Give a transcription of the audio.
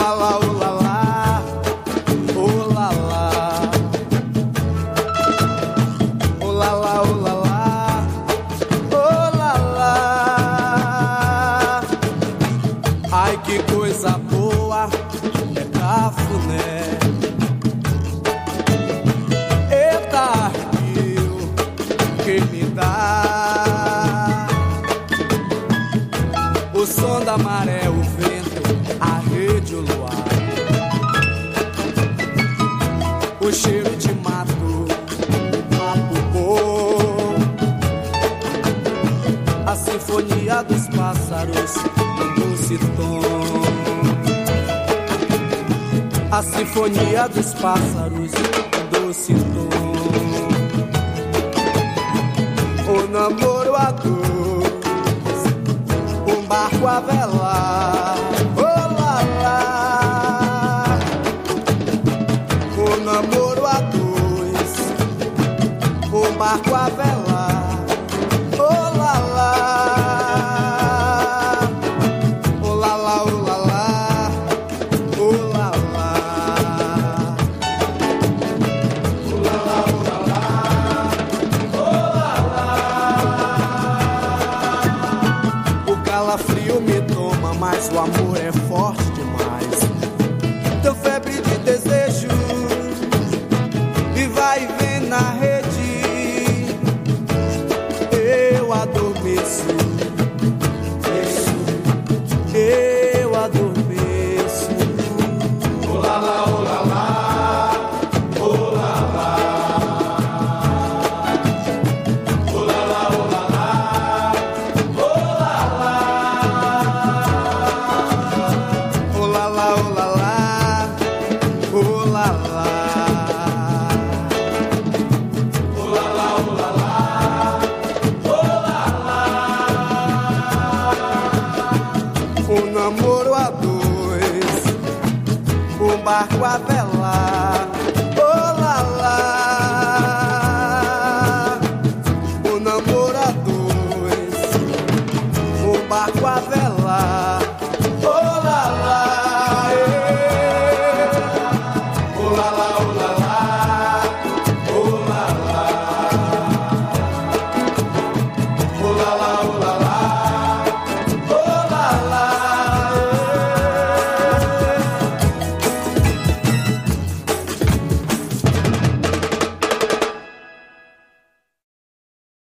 lá lá, oh lá lá, oh lá lá, oh lá lá, oh lá lá, oh lá lá. Ai que coisa boa é cafuné. Eita arrepio que me dá o som da maré, o vento, a rede, o luar, o cheiro de mato, apupô, a sinfonia dos pássaros, o doce tom, a sinfonia dos pássaros, o doce tom, o namoro a dois, um barco a velar, oh lá lá, o namoro a dois, um barco a velar, oh lá lá, oh lá lá, oh lá lá, oh lá lá, oh lá lá, oh lá lá, oh lá lá. O calafrio me toma, mas o amor é forte demais. Teu febre de desejo e vai e vem na rede. Eu adormeço, eu adormeço. Oh lá lá, oh lá lá, oh lá lá, oh lá lá, oh lá lá, oh lá lá, oh lá lá, oh lá lá, oh lá lá. Um namoro a dois, um barco a velar, oh lá lá. Um namoro a dois, um barco a velar.